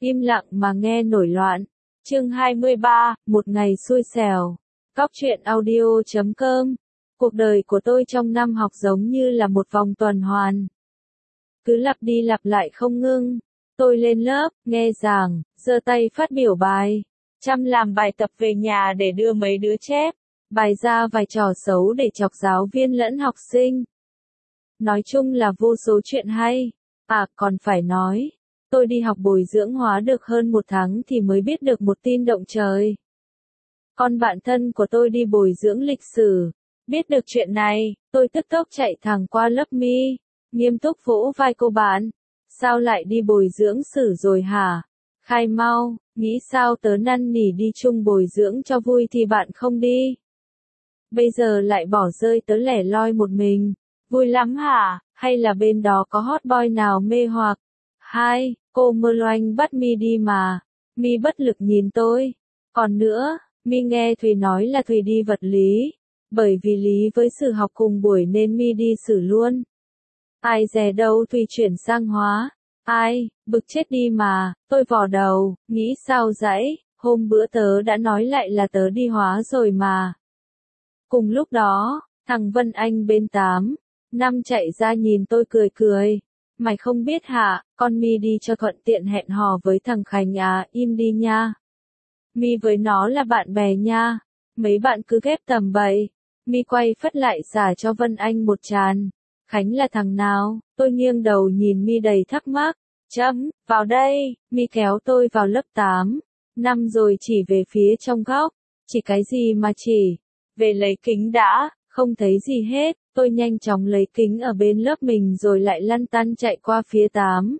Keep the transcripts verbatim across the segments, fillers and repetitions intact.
Im lặng mà nghe nổi loạn. Chương hai mươi ba, một ngày xui xẻo. Cóc truyện audio chấm com. Cuộc đời của tôi trong năm học giống như là một vòng tuần hoàn. Cứ lặp đi lặp lại không ngưng. Tôi lên lớp, nghe giảng, giơ tay phát biểu bài. Chăm làm bài tập về nhà để đưa mấy đứa chép. Bài ra vài trò xấu để chọc giáo viên lẫn học sinh. Nói chung là vô số chuyện hay. À, còn phải nói. Tôi đi học bồi dưỡng hóa được hơn một tháng thì mới biết được một tin động trời. Con bạn thân của tôi đi bồi dưỡng lịch sử. Biết được chuyện này, tôi tức tốc chạy thẳng qua lớp mi. Nghiêm túc vỗ vai cô bạn. Sao lại đi bồi dưỡng sử rồi hả? Khai mau, nghĩ sao tớ năn nỉ đi chung bồi dưỡng cho vui thì bạn không đi. Bây giờ lại bỏ rơi tớ lẻ loi một mình. Vui lắm hả? Hay là bên đó có hot boy nào mê hoặc? Hai, cô Mơ Loanh bắt mi đi mà. Mi bất lực nhìn tôi. Còn nữa, mi nghe Thùy nói là Thùy đi vật lý. Bởi vì lý với sử học cùng buổi nên mi đi sử luôn. Ai dè đâu Thùy chuyển sang hóa. Ai, bực chết đi mà, tôi vò đầu, nghĩ sao dãy, hôm bữa tớ đã nói lại là tớ đi hóa rồi mà. Cùng lúc đó, thằng Vân Anh bên tám, năm chạy ra nhìn tôi cười cười. Mày không biết hả, con mi đi cho thuận tiện hẹn hò với thằng Khánh à, im đi nha. Mi với nó là bạn bè nha. Mấy bạn cứ ghép tầm bậy. Mi quay phất lại xả cho Vân Anh một tràn. Khánh là thằng nào? Tôi nghiêng đầu nhìn mi đầy thắc mắc. Chấm, vào đây, mi kéo tôi vào lớp tám. Năm rồi chỉ về phía trong góc. Chỉ cái gì mà chỉ? Về lấy kính đã, không thấy gì hết. Tôi nhanh chóng lấy kính ở bên lớp mình rồi lại lăn tăn chạy qua phía tám.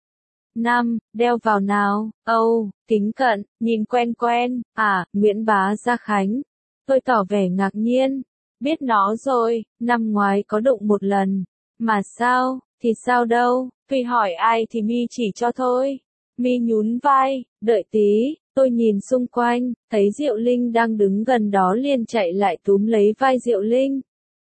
Năm, đeo vào nào, âu, oh, kính cận, nhìn quen quen, à, Nguyễn Bá Gia Khánh. Tôi tỏ vẻ ngạc nhiên, biết nó rồi, năm ngoái có đụng một lần. Mà sao, thì sao đâu, Thùy hỏi ai thì mi chỉ cho thôi. Mi nhún vai, đợi tí, tôi nhìn xung quanh, thấy Diệu Linh đang đứng gần đó liền chạy lại túm lấy vai Diệu Linh.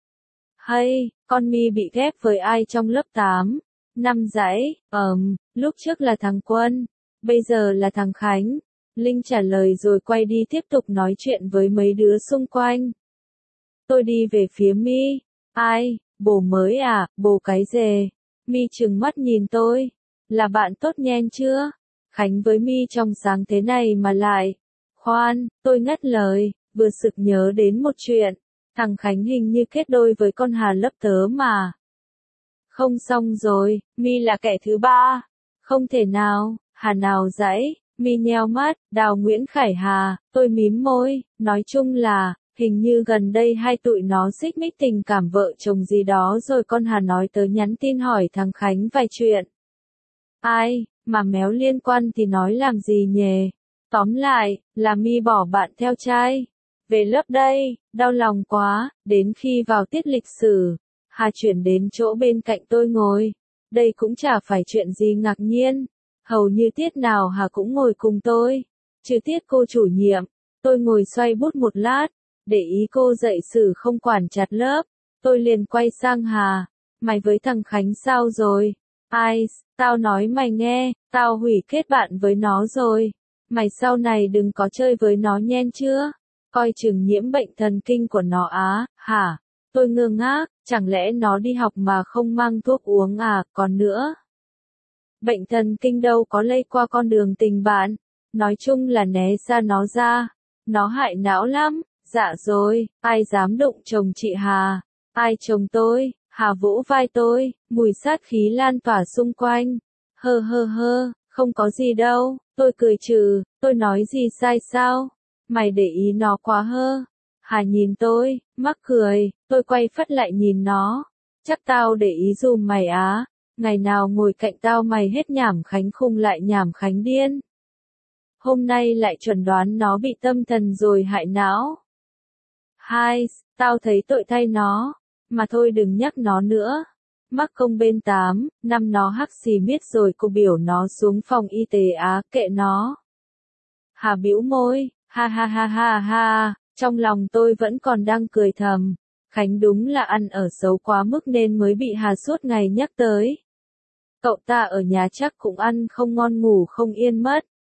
Hay, con mi bị ghép với ai trong lớp tám? Năm dãy, ờm, um, lúc trước là thằng Quân, bây giờ là thằng Khánh. Linh trả lời rồi quay đi tiếp tục nói chuyện với mấy đứa xung quanh. Tôi đi về phía mi. Ai, bồ mới à, bồ cái dề. Mi trừng mắt nhìn tôi. Là bạn tốt nhen chưa? Khánh với mi trong sáng thế này mà lại. Khoan, tôi ngắt lời, vừa sực nhớ đến một chuyện. Thằng Khánh hình như kết đôi với con Hà lớp tớ mà. Không xong rồi, mi là kẻ thứ ba. Không thể nào, Hà nào dãy, mi nheo mắt, Đào Nguyễn Khải Hà, tôi mím môi, nói chung là, hình như gần đây hai tụi nó xích mích tình cảm vợ chồng gì đó rồi con Hà nói tớ nhắn tin hỏi thằng Khánh vài chuyện. Ai, mà méo liên quan thì nói làm gì nhề. Tóm lại, là mi bỏ bạn theo trai. Về lớp đây, đau lòng quá, đến khi vào tiết lịch sử, Hà chuyển đến chỗ bên cạnh tôi ngồi. Đây cũng chả phải chuyện gì ngạc nhiên. Hầu như tiết nào Hà cũng ngồi cùng tôi. Trừ tiết cô chủ nhiệm, tôi ngồi xoay bút một lát, để ý cô dạy sử không quản chặt lớp. Tôi liền quay sang Hà. Mày với thằng Khánh sao rồi? Ai, tao nói mày nghe, tao hủy kết bạn với nó rồi. Mày sau này đừng có chơi với nó nhen chưa? Coi chừng nhiễm bệnh thần kinh của nó á, hả? Tôi ngơ ngác, chẳng lẽ nó đi học mà không mang thuốc uống à, còn nữa. Bệnh thần kinh đâu có lây qua con đường tình bạn, nói chung là né xa nó ra, nó hại não lắm. Dạ rồi, ai dám đụng chồng chị Hà? Ai chồng tôi? Hà vỗ vai tôi, mùi sát khí lan tỏa xung quanh. Hơ hơ hơ, không có gì đâu, tôi cười trừ, tôi nói gì sai sao? Mày để ý nó quá hơ. Hà nhìn tôi, mắc cười, tôi quay phất lại nhìn nó. Chắc tao để ý dùm mày á, ngày nào ngồi cạnh tao mày hết nhảm Khánh khùng lại nhảm Khánh điên. Hôm nay lại chuẩn đoán nó bị tâm thần rồi hại não. Hai, tao thấy tội thay nó, mà thôi đừng nhắc nó nữa. Mắc công bên tám, năm nó hắc xì miết rồi cô biểu nó xuống phòng y tế á, kệ nó. Hà bĩu môi, ha ha ha ha ha, trong lòng tôi vẫn còn đang cười thầm. Khánh đúng là ăn ở xấu quá mức nên mới bị Hà suốt ngày nhắc tới. Cậu ta ở nhà chắc cũng ăn không ngon ngủ không yên mất.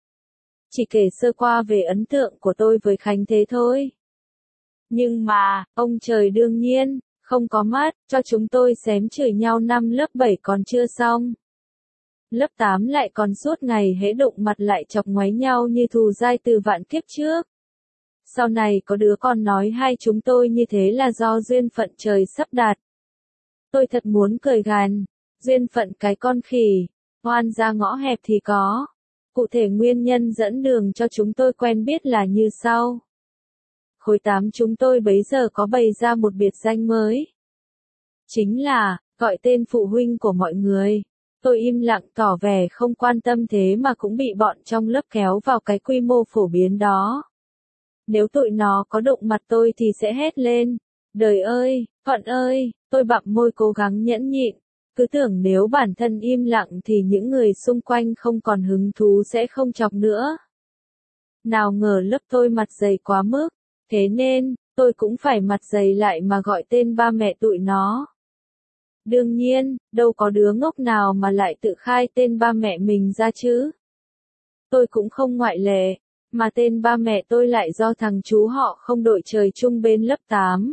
chỉ kể sơ qua về ấn tượng của tôi với Khánh thế thôi. Nhưng mà, ông trời đương nhiên, không có mắt, cho chúng tôi xém chửi nhau năm lớp bảy còn chưa xong. Lớp tám lại còn suốt ngày hễ đụng mặt lại chọc ngoáy nhau như thù dai từ vạn kiếp trước. Sau này có đứa con nói hai chúng tôi như thế là do duyên phận trời sắp đặt. Tôi thật muốn cười gàn, duyên phận cái con khỉ, oan ra ngõ hẹp thì có. Cụ thể nguyên nhân dẫn đường cho chúng tôi quen biết là như sau. Khối tám chúng tôi bấy giờ có bày ra một biệt danh mới. Chính là, gọi tên phụ huynh của mọi người. Tôi im lặng tỏ vẻ không quan tâm thế mà cũng bị bọn trong lớp kéo vào cái quy mô phổ biến đó. Nếu tụi nó có đụng mặt tôi thì sẽ hét lên. Đời ơi, Phận ơi, tôi bặm môi cố gắng nhẫn nhịn. Cứ tưởng nếu bản thân im lặng thì những người xung quanh không còn hứng thú sẽ không chọc nữa. Nào ngờ lớp tôi mặt dày quá mức. Thế nên, tôi cũng phải mặt dày lại mà gọi tên ba mẹ tụi nó. Đương nhiên, đâu có đứa ngốc nào mà lại tự khai tên ba mẹ mình ra chứ. Tôi cũng không ngoại lệ, mà tên ba mẹ tôi lại do thằng chú họ không đội trời chung bên lớp tám.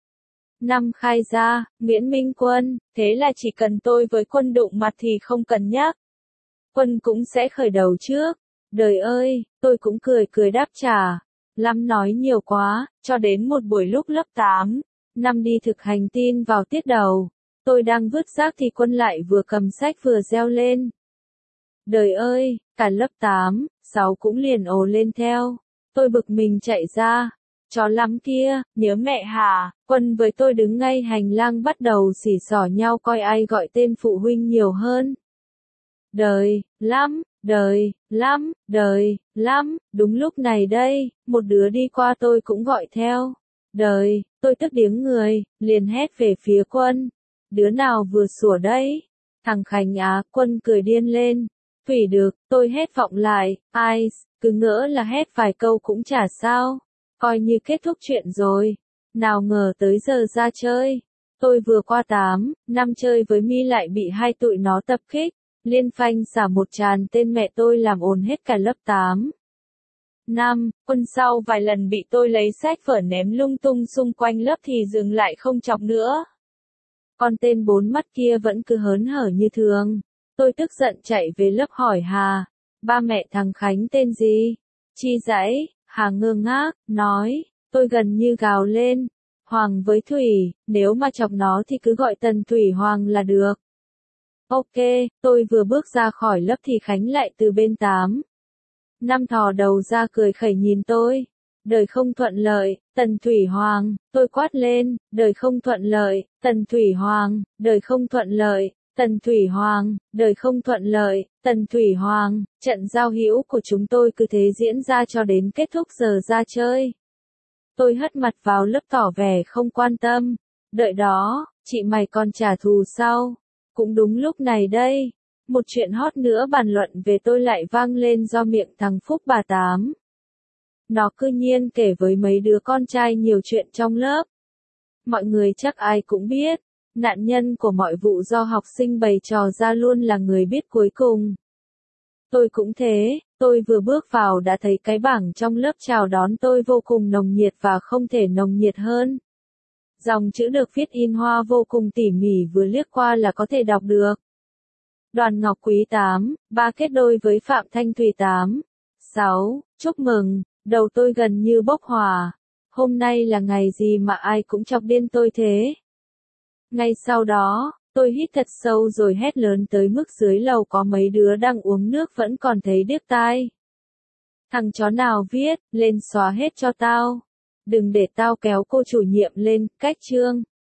Năm khai ra, Nguyễn Minh Quân, thế là chỉ cần tôi với Quân đụng mặt thì không cần nhắc. Quân cũng sẽ khởi đầu trước. Đời ơi, tôi cũng cười cười đáp trả. Lắm nói nhiều quá, cho đến một buổi lúc lớp tám, năm đi thực hành tin vào tiết đầu. Tôi đang vứt rác thì Quân lại vừa cầm sách vừa reo lên. Đời ơi, cả lớp tám, sáu cũng liền ồ lên theo. Tôi bực mình chạy ra. Chó lắm kia, nhớ mẹ hả? Quân với tôi đứng ngay hành lang bắt đầu xỉ xỏ nhau coi ai gọi tên phụ huynh nhiều hơn. Đời, lắm, đời, lắm, đời, lắm, đúng lúc này đây, một đứa đi qua tôi cũng gọi theo. Đời, tôi tức điếng người, liền hét về phía Quân. Đứa nào vừa sủa đấy? Thằng Khánh á, Quân cười điên lên. Thủy được, tôi hét vọng lại, ai, cứ ngỡ là hét vài câu cũng chả sao. Coi như kết thúc chuyện rồi. Nào ngờ tới giờ ra chơi. Tôi vừa qua tám, năm chơi với Mi lại bị hai tụi nó tập kích. Liên phanh xả một tràn tên mẹ tôi làm ồn hết cả lớp tám. Năm, Quân sau vài lần bị tôi lấy sách vở ném lung tung xung quanh lớp thì dừng lại không chọc nữa. Con tên bốn mắt kia vẫn cứ hớn hở như thường. Tôi tức giận chạy về lớp hỏi Hà. Ba mẹ thằng Khánh tên gì? Chi dãy, Hà ngơ ngác, nói. Tôi gần như gào lên. Hoàng với Thủy, nếu mà chọc nó thì cứ gọi Tần Thủy Hoàng là được. Ok, tôi vừa bước ra khỏi lớp thì Khánh lại từ bên tám. Năm thò đầu ra cười khẩy nhìn tôi. Đời không thuận lợi, Tần Thủy Hoàng, tôi quát lên, đời không thuận lợi, Tần Thủy Hoàng, đời không thuận lợi, Tần Thủy Hoàng, đời không thuận lợi, Tần Thủy Hoàng. Trận giao hữu của chúng tôi cứ thế diễn ra cho đến kết thúc giờ ra chơi. Tôi hất mặt vào lớp tỏ vẻ không quan tâm. Đợi đó, chị mày còn trả thù sau. Cũng đúng lúc này đây, một chuyện hot nữa bàn luận về tôi lại vang lên do miệng thằng Phúc bà Tám. Nó cứ nhiên kể với mấy đứa con trai nhiều chuyện trong lớp. Mọi người chắc ai cũng biết, nạn nhân của mọi vụ do học sinh bày trò ra luôn là người biết cuối cùng. Tôi cũng thế, tôi vừa bước vào đã thấy cái bảng trong lớp chào đón tôi vô cùng nồng nhiệt và không thể nồng nhiệt hơn. Dòng chữ được viết in hoa vô cùng tỉ mỉ vừa liếc qua là có thể đọc được. Đoàn Ngọc Quý tám, ba kết đôi với Phạm Thanh Thùy tám. sáu, chúc mừng, đầu tôi gần như bốc hỏa. Hôm nay là ngày gì mà ai cũng chọc điên tôi thế? Ngay sau đó, tôi hít thật sâu rồi hét lớn tới mức dưới lầu có mấy đứa đang uống nước vẫn còn thấy điếc tai. Thằng chó nào viết, lên xóa hết cho tao. Đừng để tao kéo cô chủ nhiệm lên, cách chương.